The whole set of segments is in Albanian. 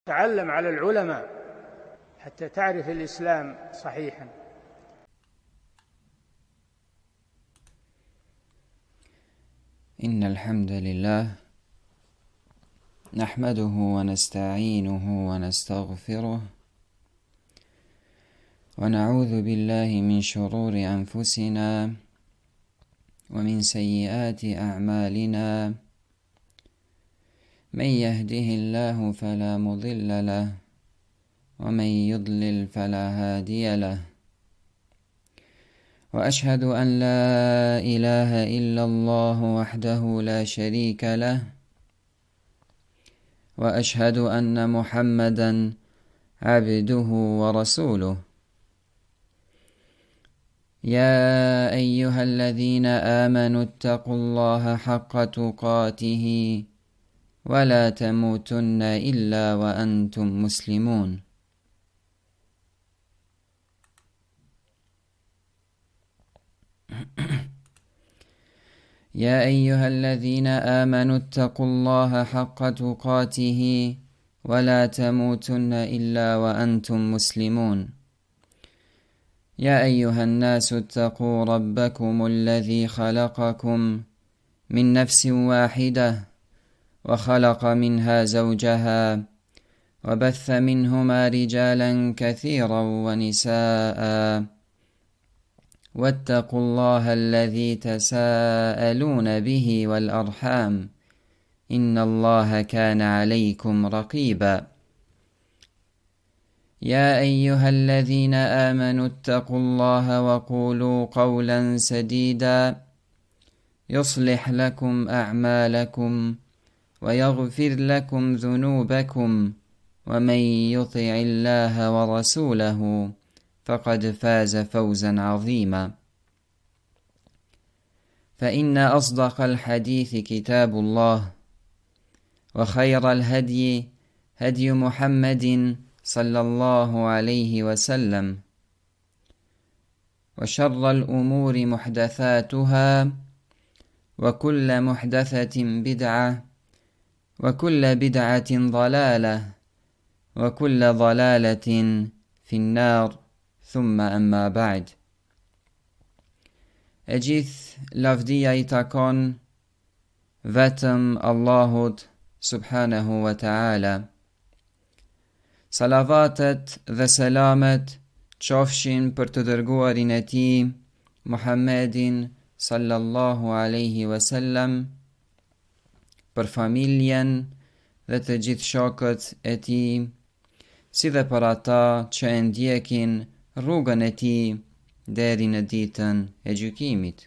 تعلم على العلماء حتى تعرف الإسلام صحيحا. إن الحمد لله نحمده ونستعينه ونستغفره ونعوذ بالله من شرور أنفسنا ومن سيئات أعمالنا. من يهده الله فلا مضل له ومن يضلل فلا هادي له، وأشهد أن لا إله إلا الله وحده لا شريك له، وأشهد أن محمدا عبده ورسوله. يا أيها الذين آمنوا اتقوا الله حق تقاته ولا تموتن إلا وأنتم مسلمون. يا أيها الذين آمنوا اتقوا الله حق تقاته ولا تموتن إلا وأنتم مسلمون. يا أيها الناس اتقوا ربكم الذي خلقكم من نفس واحدة وخلق منها زوجها وبث منهما رجالا كثيرا ونساء، واتقوا الله الذي تساءلون به والأرحام إن الله كان عليكم رقيبا. يا أيها الذين آمنوا اتقوا الله وقولوا قولا سديدا يصلح لكم أعمالكم ويغفر لكم ذنوبكم، ومن يطع الله ورسوله فقد فاز فوزا عظيما. فإن أصدق الحديث كتاب الله، وخير الهدي هدي محمد صلى الله عليه وسلم، وشر الأمور محدثاتها، وكل محدثة بدعة، وكل بدعة ضلالة، وكل ضلالة في النار. ثم أما بعد. E gjithë lavdia I takon vetëm Allahut subhanahu wa ta'ala. Salavatet dhe selamet qofshin për të dërguarin e tij Muhammedin sallallahu alaihi wasallam, për familjen dhe të gjithë shokët e tij, si dhe për ata që e ndjekin rrugën e tij deri në ditën e gjykimit.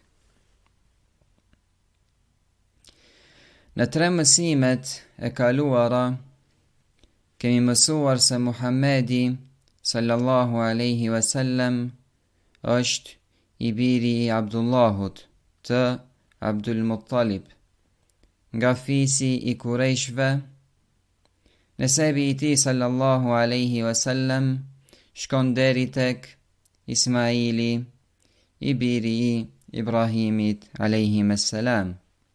Në 3 mësimet e kaluara kemi mësuar se Muhammedi sallallahu alaihi wasallam është I biri I Abdullahut të Abdul Muttalib, nga fisi I Kurejshve. Nesebi I tij sallallahu alaihi wasallam shkon deri tek Ismaili, I biri I Ibrahimit alayhimassalam.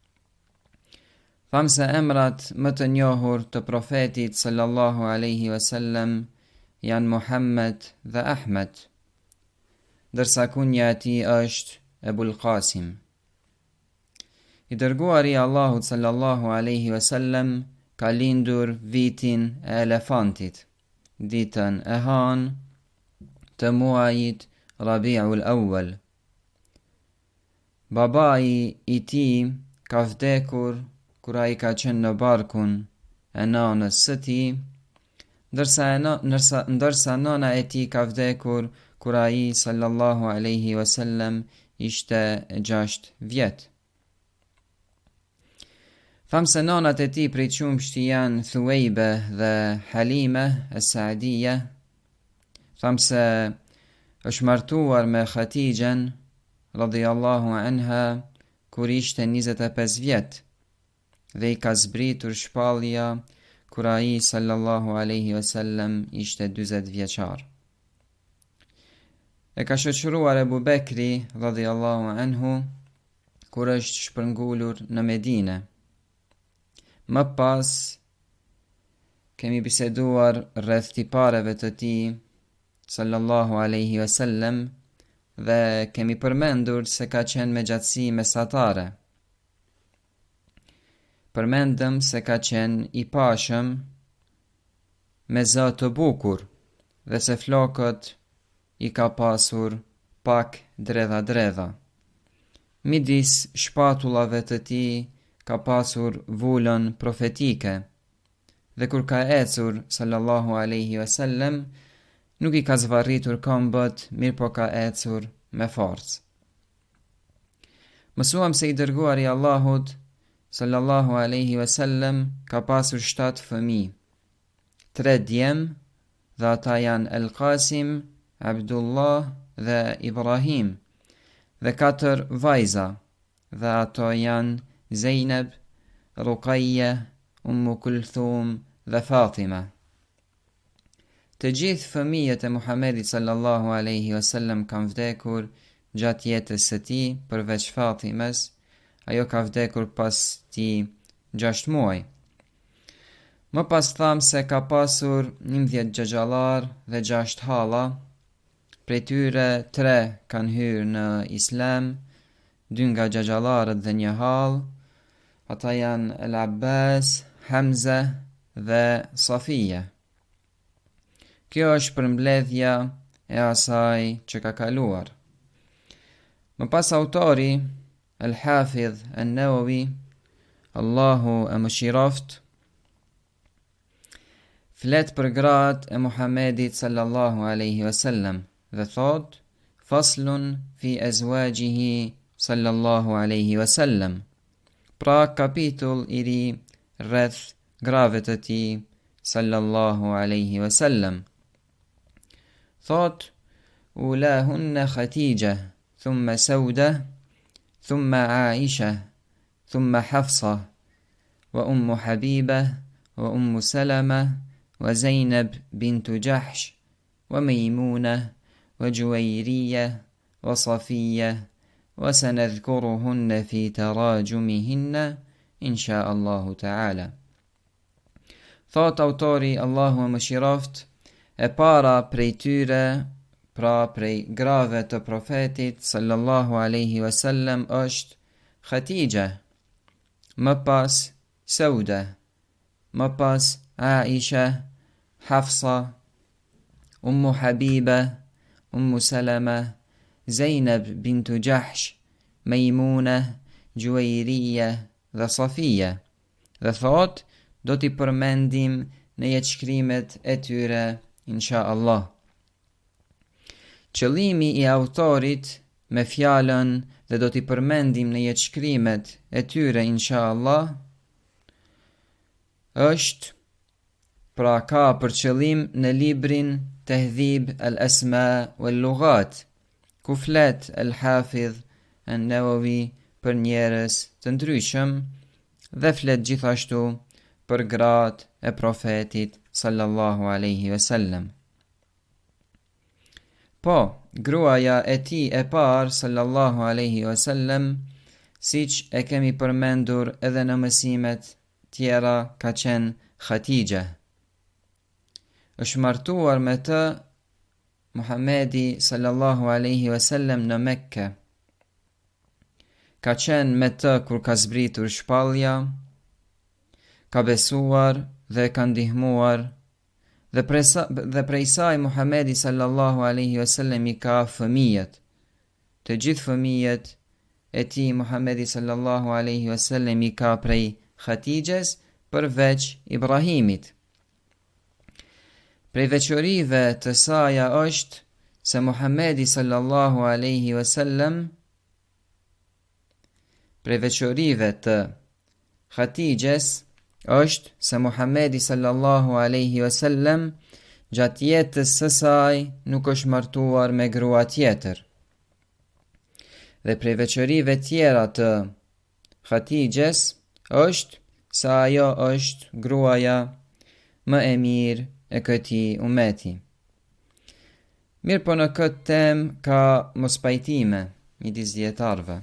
Famse emrat më të njohur të profetit sallallahu alaihi wasallam janë Muhammed dhe Ahmed, ndërsa kunja e tij është Ebul Qasim. I dërguari I Allahut sallallahu alaihi wasallam ka lindur vitin e elefantit, ditën e hanë të muajit Rabiul Awwal. Babai I tij ka vdekur kur ai ka qenë në barkun e nanës së tij, ndërsa nana e tij ka vdekur kur ai sallallahu alaihi wasallam ishte 6 vjet. Famse nanat e tij prej qumshti janë Thuwejbe dhe Halime e Saadije. Famse është martuar me Khatijen radhiyallahu anha kur ishte 25 vjet, dhe I ka zbritur shpallja kur ai sallallahu alaihi wasallam ishte 40 vjeçar. E ka shoqëruar Ebu Bekri radhiyallahu anhu kur është shpërngulur në Medinë. Më pas kemi biseduar rreth tipareve të tij sallallahu alaihi wasallam dhe kemi përmendur se ka qenë me gjatësi mesatare. Përmendëm se ka qenë i pashëm, me zë të bukur dhe se flokët i ka pasur pak dredha. Midis shpatullave të tij ka pasur vulën profetike dhe kur ka ecur sallallahu alaihi wasallam nuk i ka zvarritur këmbët, mirë po ka ecur me forcë. Mësuam se i dërguari i Allahut sallallahu alaihi wasallam ka pasur 7 fëmijë, 3 djem dhe ata janë El-Qasim, Abdullah dhe Ibrahim, dhe 4 vajza dhe ato janë Zeynep, Ruqayya, Ummu Kulthum dhe Fatima. Të gjithë fëmijët e Muhamedit sallallahu alaihi wasallam kanë vdekur gjatë jetës së tij, përveç Fatimes, ajo ka vdekur pas tij 6 muaj. Më pas tham se ka pasur 11 xhaxhallar dhe 6 halla, prej tyre 3 kanë hyrë në Islam, 2 nga xhaxhallarët dhe 1 hall, ata janë El Abbas, Hamza dhe Safia. Kjo është përmbledhja e asaj që ka kaluar. Më pas autori, El-Hafidh An-Nawawi, Allahu e mëshiroft, flet për gratë e Muhamedit sallallahu alaihi wasallam dhe thot: Faslun fi azwajihi sallallahu alaihi wasallam. Pra kapitull i ri rreth grave të tij sallallahu alaihi wasallam. Thot: Ulahunna Khatija, thumma Sauda, thumma Aisha, thumma Hafsa, wa Ummu Habiba, wa Ummu Salama, wa Zeynep bintu Jahsh, wa Maymuna, wa Juwayriya, wa Safiya, wa sanadhkuruhunna fi tarajumihinna, insha Allahu ta'ala. Thot autori, Allahu e mëshiroft, e para prej tyre, pra prej grave të profetit sallallahu alaihi wasallam është Khatija, më pas Sauda, më pas Aisha, Hafsa, Ummu Habiba, Ummu Salama, Zeynep bintu Jahsh, Maymuna, Juwayriya dhe Safia. Dhe thot, do t'i përmendim në jetëshkrimet e tyre, insha Allah. Qëllimi i autorit me fjalën dhe do t'i përmendim në jetëshkrimet e tyre, insha Allah, është, pra ka për qëllim në librin Tahdhib al-Asma wal-Lughat, ku flet El-Hafidh An-Nawawi për njerëz të ndryshëm dhe flet gjithashtu për gratë e profetit sallallahu alaihi wasallam. Po, gruaja e tij e parë sallallahu alaihi wasallam, siç e kemi përmendur edhe në mësimet tjera, ka qenë Khatija. Është martuar me të Muhamedi sallallahu alaihi wasallam në Mekke. Ka qenë me të kur ka zbritur shpallja, ka besuar dhe ka ndihmuar, dhe prej saj Muhamedi sallallahu alaihi wasallam i ka fëmijët. Të gjithë fëmijët e tij Muhamedi sallallahu alaihi wasallam i ka prej Khatijes, përveç Ibrahimit. Prej veçorive të saj është se Muhamedi sallallahu alaihi wasallam, prej veçorive të Khatijes është se Muhamedi sallallahu alaihi wasallam gjatë jetës së saj nuk është martuar me grua tjetër. Dhe prej veçorive tjera të Khatijes është se ajo është gruaja më e mirë e këtij umeti. Mirë po në këtë temë ka mospajtime midis dietarëve.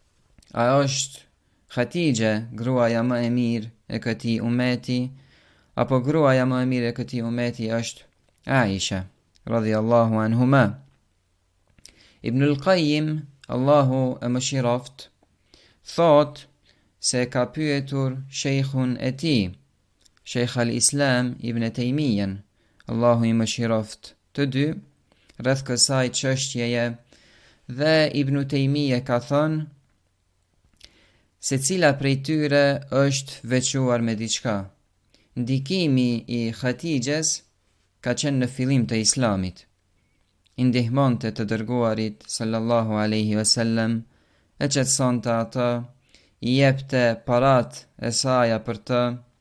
A është Khatija gruaja më e mirë e këtij umeti, apo gruaja më e mirë e këtij umeti është Aisha radhiyallahu anhuma. Ibn al-Qayyim, Allahu e mëshiroft, thot se ka pyetur shejkhun e tij, Sheikh al-Islam Ibn Taymiyan, Allahu i mëshiroft të dy, rreth kësaj çështjeje, dhe Ibn Taymiya ka thënë se cila prej tyre është veçuar me diçka. Ndikimi i Khatijes ka qenë në fillim të Islamit. I ndihmonte të dërguarit sallallahu alaihi wasallam, e qetësonte atë, i jepte parat e saja për të,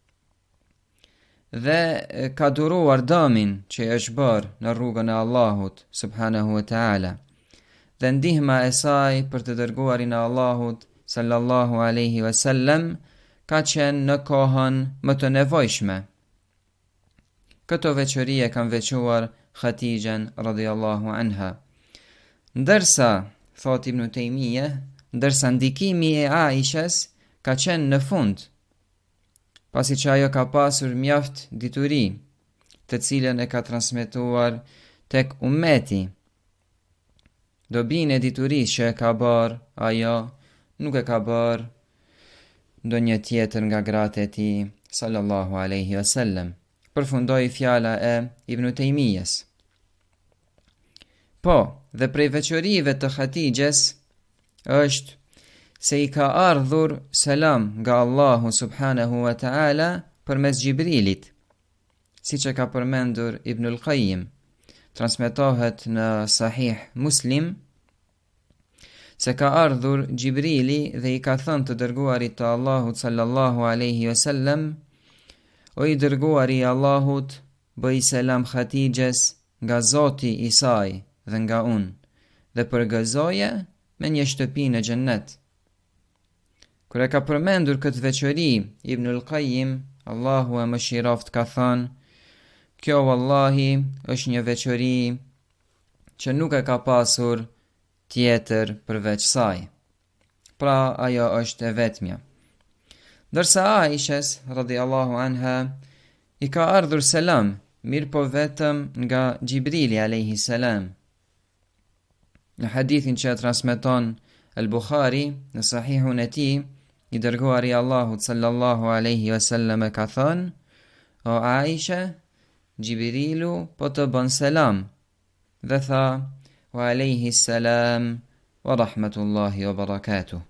dhe ka duruar dëmin që është bërë në rrugën e Allahut subhanahu wa ta'ala. Dhe ndihma e saj për të dërguarin e Allahut sallallahu alaihi wasallam ka qenë në kohën më të nevojshme. Këto veçori e kanë veçuar Khatijen radhiyallahu anha. Ndërsa, thot Ibn Taymiya, ndërsa ndikimi i Aishës ka qenë në fund, pasi që ajo ka pasur mjaft dituri, të cilën e ka transmetuar tek ummeti. Dobinë e diturisë që e ka bërë ajo, nuk e ka bërë ndonjë tjetër nga gratë e tij sallallahu alaihi wasallam. Përfundoi fjala e Ibn Taymiyes. Po, dhe prej veçorive të Khatijes është se i ka ardhur selam nga Allahu subhanahu wa ta'ala përmes Gjibrilit, siç e ka përmendur Ibn al-Qayyim. Transmetohet në Sahih Muslim se ka ardhur Gjibrili dhe i ka thënë të dërguarit të Allahut sallallahu alaihi wasallam: O i dërguari i Allahut, bëj selam Khatijes nga Zoti i saj dhe nga unë, dhe përgëzoje me një shtëpi në xhennet. Kur e ka përmendur këtë veçori, Ibn al-Qayyim, Allahu e mëshiroft, ka thënë: kjo wallahi është një veçori që nuk e ka pasur tjetër përveç saj. Pra ajo është e vetmja. Ndërsa Aishës radhiyallahu anha i ka ardhur selam, mirë po vetëm nga Gjibrili alayhi salam. Në hadithin që transmeton al-Bukhari në Sahihun e tij, i dërguari i Allahut sallallahu alaihi wasallam ka thënë: O Aisha, Gjibrilu po të bën selam, dhe tha: wa alaihi salam wa rahmatullahi wa barakatuh.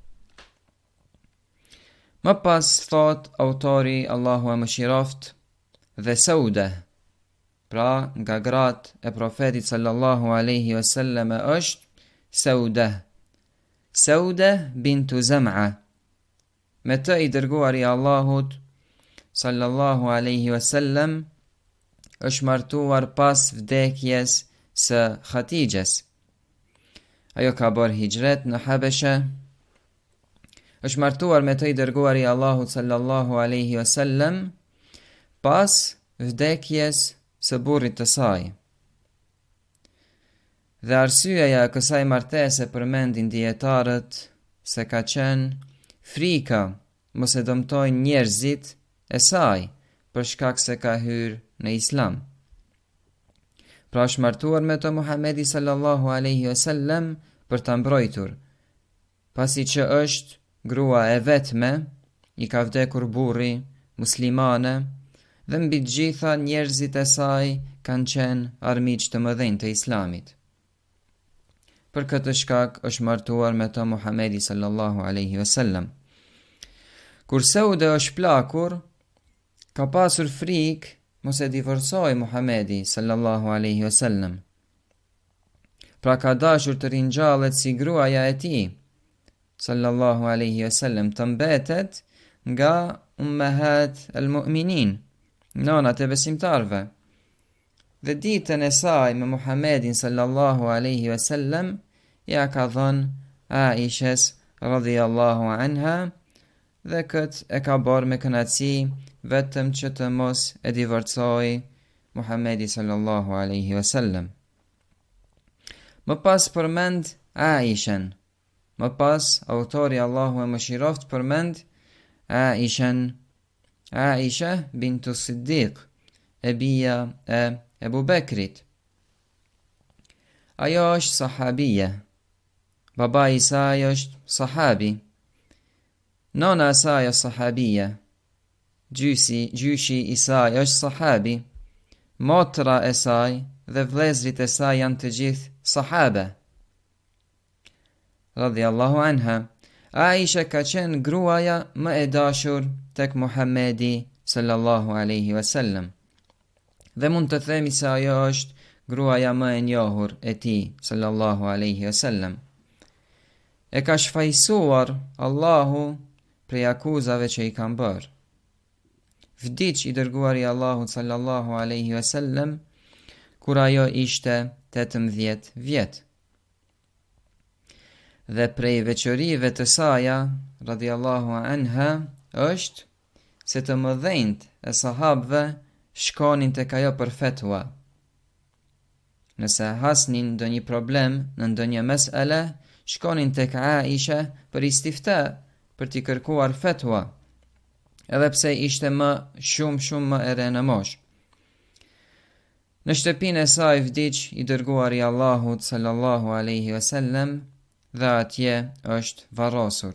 Më pas thot autori, Allahu e mëshiroft, dhe Sauda, pra nga gratë e profetit sallallahu alaihi wasallam është Sauda bintu Zam'a. Me të i dërguari Allahut sallallahu alaihi wasallam është martuar pas vdekjes së Khatijes. Ajo ka bërë hijret në Habeshe, është martuar me të i dërguari Allahut sallallahu alaihi wasallam pas vdekjes së burrit të saj. Dhe arsyeja e kësaj martese përmendin dietarët se ka qenë frika mos e dëmtojnë njerëzit e saj për shkak se ka hyrë në Islam. Pra është martuar me të Muhamedi sallallahu alaihi wasallam për ta mbrojtur, pasi që është grua e vetme, i ka vdekur burri, muslimane, dhe mbi të gjitha njerëzit e saj kanë qenë armiq të mëdhenj të Islamit. Për këtë shkak është martuar me të Muhamedi sallallahu alaihi wasallam. Kur Sauda është plakur, ka pasur frikë mos e divorcoj Muhamedi sallallahu alaihi wasallam. Pra ka dashur të rinjallet si gruaja e tij sallallahu alaihi wasallam, të mbetet nga ummahat al-mu'minin, nënat e besimtarve. Dhe ditën e saj me Muhamedin sallallahu alaihi wasallam ja ka dhënë Aishës radhiyallahu anha, dhe këtë e ka bërë me kënaqësi, vetëm që të mos e divorcoj Muhamedi sallallahu alaihi wasallam. Më pas përmend Aishën. Më pas autori, Allahu e mëshiroft, përmend Aishën Aisha bintu Siddiq, e bia e Ebu Bekrit. Ajo është sahabije. Baba i saj është sahabi. Nona e saj është sahabije. Gjyshi i saj është sahabi. Motra e saj dhe vlezrit e saj janë të gjithë sahabe. Radhiyallahu anha. Aisha ka qenë gruaja më e dashur tek Muhamedi sallallahu alaihi wasallam. Dhe mund të themi se ajo është gruaja më e njohur e tij sallallahu alaihi wasallam. E ka shfaqsuar Allahu prej akuzave që i kanë bërë. Vdiq i dërguari Allahut sallallahu alaihi wasallam kur ajo ishte 18 vjet. Dhe prej veçorive të saja, radhiyallahu anha, është se të mëdhenjt e sahabëve shkonin tek ajo për fetwa. Nëse hasnin ndonjë problem në ndonjë mesele, shkonin tek Aisha për istifta, për t'i kërkuar fetwa, edhe pse ishte shumë më e re në moshë. Në shtëpinë e saj vdiq i dërguari Allahut sallallahu alaihi wasallam dhe atje është varrosur.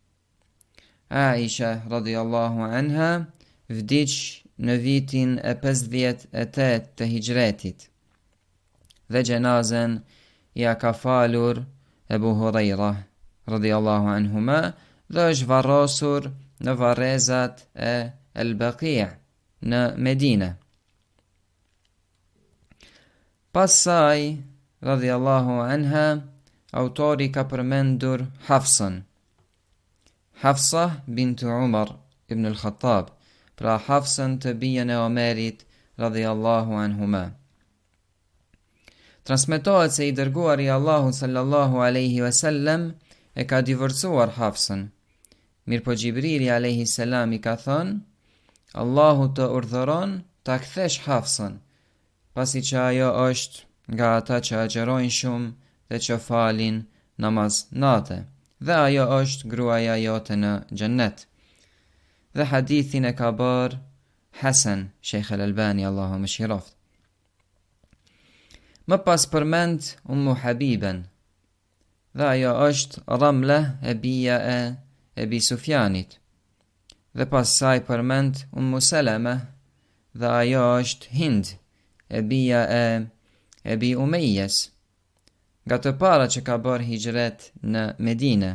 Aisha radhiyallahu anha vdiq në vitin e 58 të hijretit dhe gjenazen ja ka falur Ebu Hurajra radhiyallahu anhuma dhe është varrosur në varrezat e El-Baqi' në Medinë. Pas saj, radhiyallahu anha, autori ka përmendur Hafsën. Hafsa bintu Umar ibn al-Khattab, pra Hafsën të bijën e Omerit radhiyallahu anhuma. Transmetohet se i dërguari Allahu sallallahu alaihi wasallam e ka divorcuar Hafsën. Mirpo Gjibrili alaihi salam i ka thënë: Allahu të urdhëron ta kthesh Hafsën, pasi që ajo është nga ata që agjerojnë shumë dhe që falin namaz natë, dhe ajo është gruaja jote në xhennet. Dhe hadithin e ka bërë Hasan, Sheikh al-Albani, Allahu më shiroft. Më pas përmend Ummu Habiben, dhe ajo është Ramla e bija e Ebi Sufjanit. Dhe pas saj përmend Ummu Salama, dhe ajo është Hind, e bija e Ebi Umejjes, nga të para që ka bërë hijret në Medinë.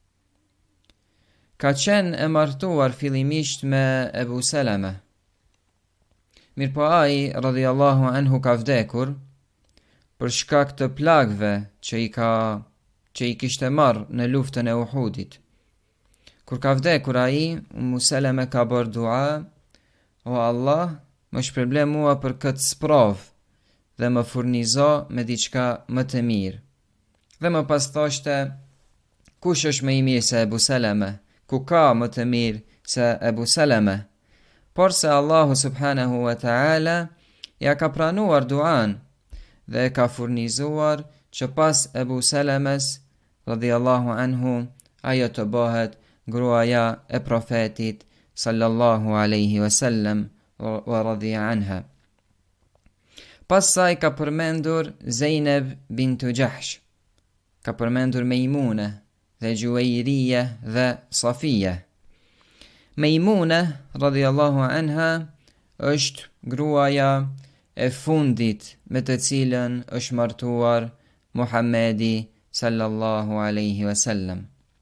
Ka qenë e martuar fillimisht me Ebu Salama. Mirpo ai radhiyallahu anhu ka vdekur për shkak të plagëve që i kishte marrë në luftën e Uhudit. Kur ka vdekur ai, Ummu Salama ka bërë dua: O Allah, më shpërblet mua për këtë sprovë dhe më furnizo me diçka më të mirë. Dhe më pas thoshte: kush është më i mirë se Ebu Salama? Ku ka më të mirë se Ebu Salama? Por se Allahu subhanahu wa ta'ala ja ka pranuar duan dhe ka furnizuar që pas Ebu Salamas radhiyallahu anhu ajo të bëhet gruaja e profetit sallallahu alaihi wasallam wa radhiya anha. Pas saj ka përmendur Zeynep bintu Jahsh, ka përmendur Mejmune dhe Juwairija dhe Safija. Mejmune radhiyallahu anha është gruaja e fundit me të cilën është martuar Muhammedi sallallahu alaihi wasallam.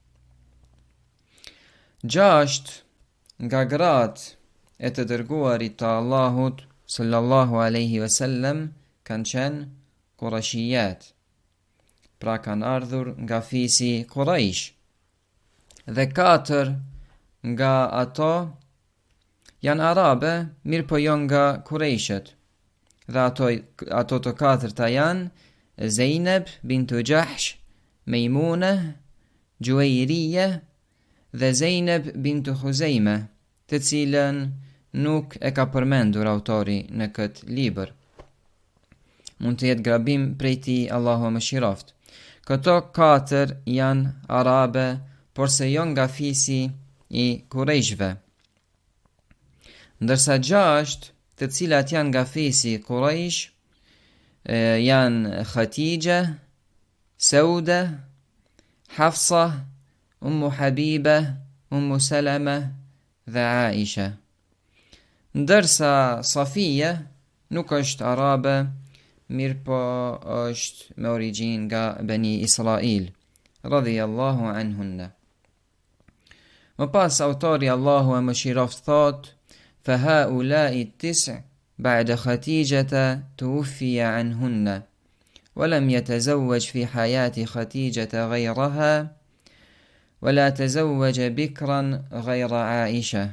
6 nga gratë e të dërguarit të Allahut sallallahu alaihi wasallam kanë qenë Qurashiyat, pra kanë ardhur nga fisi Quraish, dhe 4 nga ato janë arabe, mirë po jo nga Quraishët. Dhe ato të 4 janë Zeynep bintu Jahsh, Mejmune, Juwairija dhe Zeynep bintu Khuzejme, të cilën nuk e ka përmendur autori në këtë libër. Mund të jetë grabim prej tij, Allahu më shiroft. Këto 4 janë arabe, por se jo nga fisi i Qurayshve. ndërsa 6 të cilat janë nga fisi Quraysh janë Khatija, Sauda, Hafsa, Ummu Habiba, Ummu Salama dhe Aisha. Ndërsa Safia nuk është arabe, mirë po është me origjinë nga Bani Israil, radhiyallahu anhunna. Më pas autori Allahu e mëshiroft thot: فهؤلاء التسع بعد خديجة توفي عنهن ولم يتزوج في حياة خديجة غيرها ولا تزوج بكرا غير عائشة.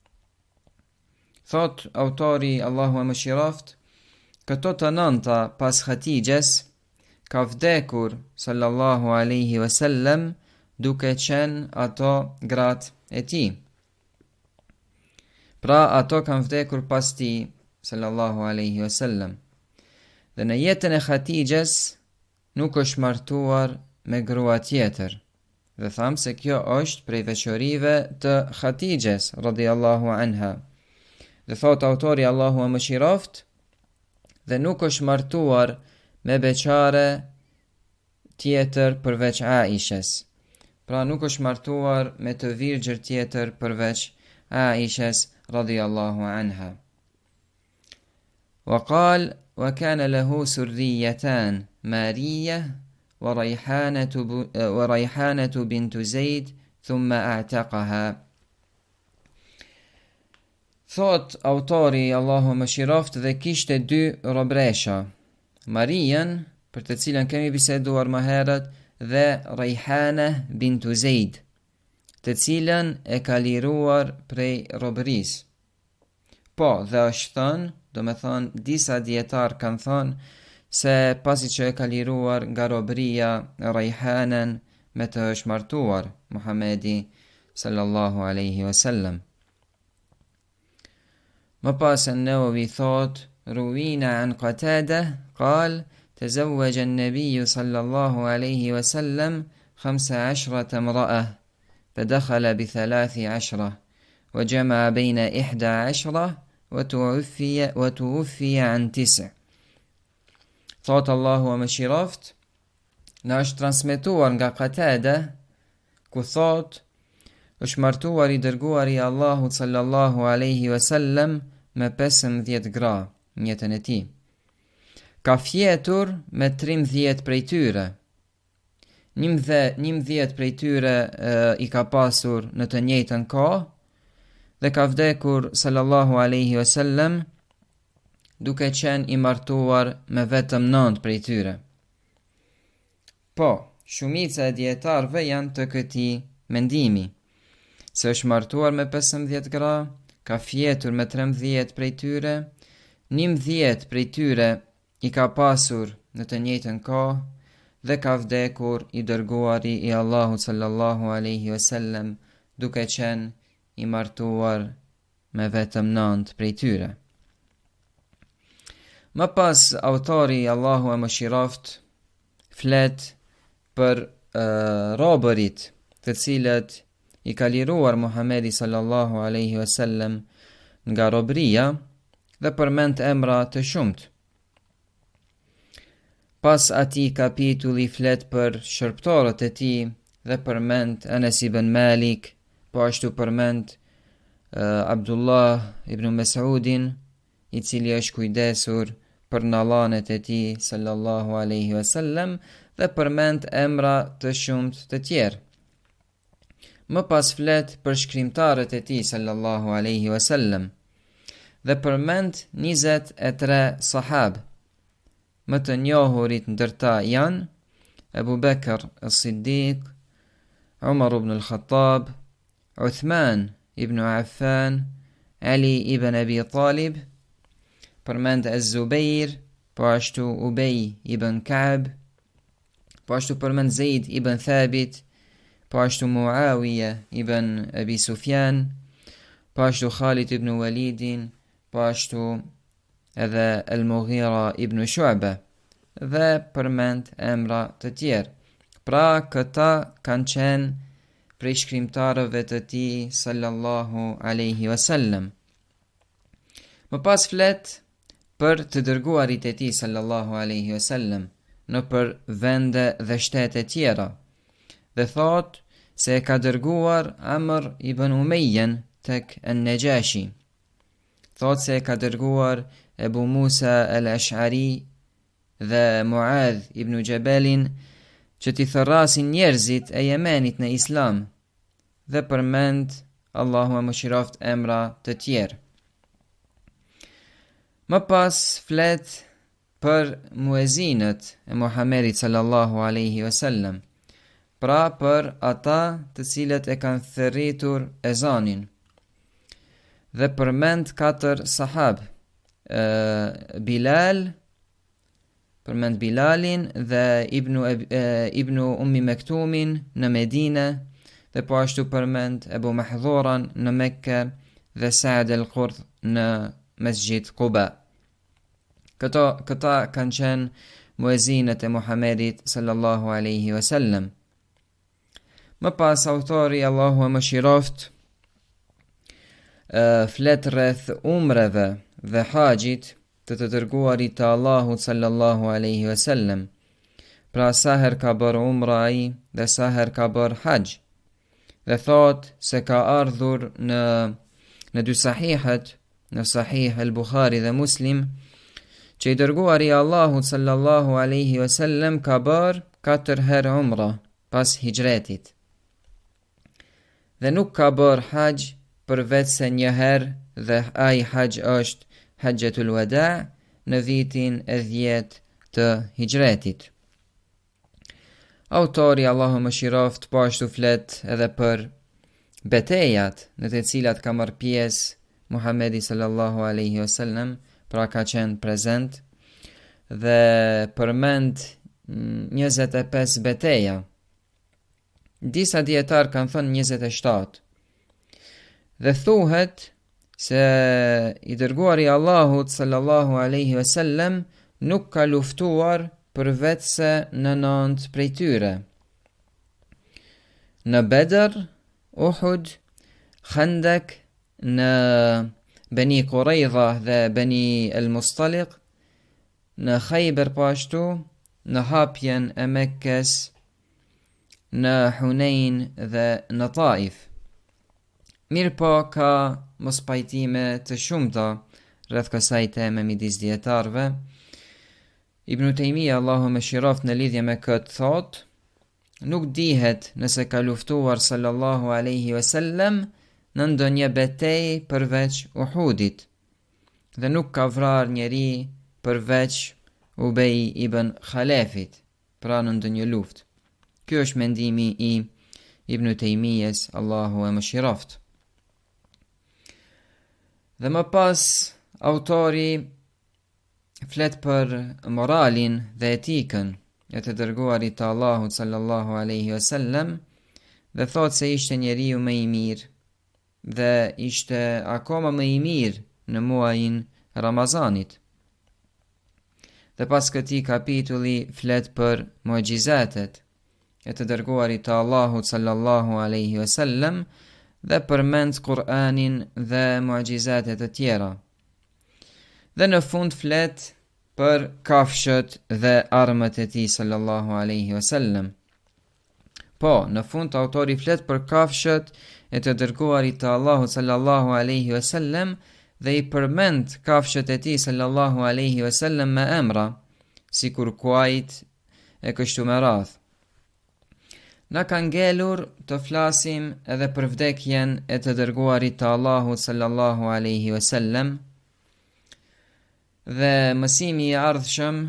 Thot autori Allahu e mëshiroft, këto të nënta pas Khatijes ka vdekur sallallahu alaihi wasallam duke qenë ato gratë e tij. Pra ato kanë vdekur pas tij sallallahu alaihi wasallam. Dhe në jetën e Khatijes nuk është martuar me grua tjetër. Dhe tham se kjo është prej veçorive të Khatijes radhiyallahu anha. Dhe thot autori Allahu e mëshiroft, dhe nuk është martuar me beqare tjetër përveç Aishës. Pra nuk është martuar me të virgjër tjetër përveç Aishës radhiyallahu anha. وقال وكان له سريتان مارية وريحانة بنت زيد ثم اعتقها. Thot autori Allahu mëshiroft, dhe kishte 2 robresha, Marian, për të cilën kemi biseduar më herët, dhe Rejhana bintu Zeid, të cilën e ka liruar prej robëris. Po, dhe është thënë, do me thonë, disa djetar kanë thënë, se pasi që e ka liruar nga robëria Rejhanen, me të është martuar Muhamedi sallallahu alaihi wasallam. Më pas an-Nawawi thot: Ruwina an Qatada قال تزوج النبي صلى الله عليه وسلم 15 امرأة فدخل ب13 وجمع بين 11 وتوفي عن 9. Thot Allahu e mëshiroft, na është transmetuar nga Qatada, ku thot: është martuar i dërguari i Allahut sallallahu alaihi wasallam me 15 gra në jetën e tij. Ka fjetur me 13 prej tyre. 11 prej tyre i ka pasur në të njëjtën kohë, dhe ka vdekur sallallahu alaihi wasallam duke qenë i martuar me vetëm 9 prej tyre. Po, shumica e dietarëve janë të këtij mendimi, se është martuar me 15 gra, ka fjetur me 13 prej tyre, 11 prej tyre i ka pasur në të njëjtën kohë, dhe ka vdekur i dërguari i Allahut sallallahu alaihi wasallam duke qenë i martuar me vetëm 9 prej tyre. Më pas autori Allahu e mëshiroft flet për robërit të cilët i ka liruar Muhamedi sallallahu alaihi wasallam nga robëria, dhe përmend emra të shumt. Pas atij kapitulli flet për shërbëtorët e tij dhe përmend Anas ibn Malik, po ashtu përmend Abdullah ibn Mas'udin, i cili është kujdesur për nallanet e tij sallallahu alaihi wasallam, dhe përmend emra të shumt të tjerë. Më pas flet për shkrimtarët e tij sallallahu alaihi wasallam dhe përmend 23 sahab. Më të njohurit ndërta janë Abu Bakr as-Siddiq, Umar ibn al-Khattab, Uthman ibn Affan, Ali ibn Abi Talib, përmend Az-Zubair, po ashtu Ubay ibn Ka'b, po ashtu përmend Zaid ibn Thabit, po ashtu Muawiya ibn Abi Sufjan, po ashtu Khalid ibn Walidin, po ashtu edhe Al-Mughira ibn Shu'ba, dhe përmend emra të tjerë. Pra këta kanë qenë prej shkrimtarëve të tij sallallahu alaihi wasallam. Më pas flet për të dërguarit e tij sallallahu alaihi wasallam në për vende dhe shtete tjera dhe thot se e ka dërguar Amr ibn Umayyan tek an-Najashi. Thot se e ka dërguar Ebu Musa al-Ash'ari dhe Muadh ibn Jabalin që t'i thërrasin njerëzit e Jemenit në Islam dhe përmend Allahu e mëshiroft emra të tjerë. Më pas flet për muezinët e Muhamedit sallallahu alaihi wasallam, pra për ata të cilët e kanë thërritur ezanin, dhe përmend 4 sahab, përmend Bilalin dhe Ibnu Ummi Mektumin në Medine, dhe po ashtu përmend Ebu Mahdhuran në Mekke dhe Sa'd al-Qurdh në Mesjid Quba. Këta kanë qenë muezinët e Muhamedit sallallahu alaihi wasallam. Më pas autori Allahu e mëshiroft flet rreth umreve dhe haxhit të dërguarit të Allahut sallallahu alaihi wasallam. Pra sa herë ka bërë umra ai dhe sa herë ka bërë haxh. Dhe thot se ka ardhur në 2 sahihet, në Sahih al-Bukhari dhe Muslim, që i dërguari Allahut sallallahu alaihi wasallam ka bërë 4 herë umra pas hijretit. Dhe nuk ka bërë haxh përveç se 1 herë, dhe ai haxh është Hajjatul Wada në vitin e 10 të hijretit. Autori Allahu mëshiroft po ashtu flet edhe për betejat në të cilat ka marrë pjesë Muhamedi sallallahu alaihi wasallam, pra ka qenë prezent, dhe përmend 25 beteja. Disa dietar kanë thënë 27. Dhe thuhet se i dërguari Allahut sallallahu alaihi wasallam nuk ka luftuar përveç se në 9 prej tyre. Në Bedr, Uhud, Khandak, në Bani Quraidha dhe Bani al-Mustaliq, në Khaybar po ashtu, në hapjen e Mekkes, në Hunain dhe në Taif. Mirë po ka mos pajtime të shumta rreth kësaj teme midis dietarëve. Ibn Taymija Allahu mëshiroft në lidhje me këtë thot, nuk dihet nëse ka luftuar sallallahu alaihi wasallam në ndonjë betejë përveç Uhudit, dhe nuk ka vrarë njeri përveç Ubej ibn Khalefit, pra në ndonjë luftë. Ky është mendimi i Ibn Taymijes, Allahu e mëshiroft. Dhe më pas autori flet për moralin dhe etikën e të dërguarit të Allahut sallallahu alaihi wasallam dhe thot se ishte njeriu më i mirë dhe ishte akoma më i mirë në muajin Ramazanit. Dhe pas këtij kapitulli flet për mu'gjizatet e të dërguarit të Allahut sallallahu alaihi wasallam dhe përmend Kur'anin dhe mu'gjizatet e tjera. Dhe në fund flet për kafshët dhe armët e tij sallallahu alaihi wasallam. Po, në fund autori flet për kafshët e të dërguarit të Allahut sallallahu alaihi wasallam dhe i përmend kafshët e tij sallallahu alaihi wasallam me emra, sikur kuajt e kështu me radhë. Na ka ngelur të flasim edhe për vdekjen e të dërguarit të Allahut sallallahu alaihi wasallam, dhe mësimi i ardhshëm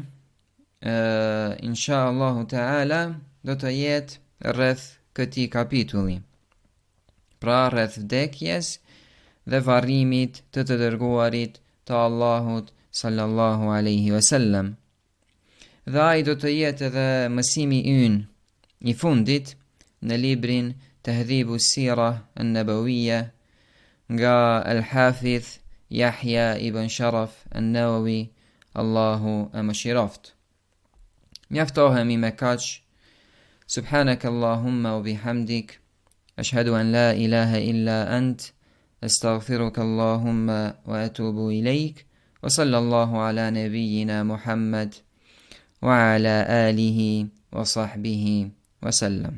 insha Allahu Teala do të jetë rreth këtij kapitulli, pra rreth vdekjes dhe varrimit të dërguarit të Allahut sallallahu alaihi wasallam. Dhe ai do të jetë edhe mësimi ynë i fundit në librin Tahdhibu Sira an-Nabawiyya nga Al-Hafidh Yahya ibn Sharaf an-Nawawi, Allahu e mëshiroft. Mjaftohemi me kaq. Subhanaka Allahumma wa bihamdik, ashhadu an la ilaha illa ant, أستغفرك اللهم وأتوب إليك، وصلى الله على نبينا محمد وعلى آله وصحبه وسلم.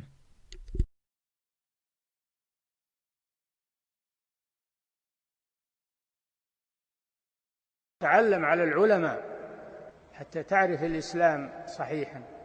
تعلم على العلماء حتى تعرف الإسلام صحيحا.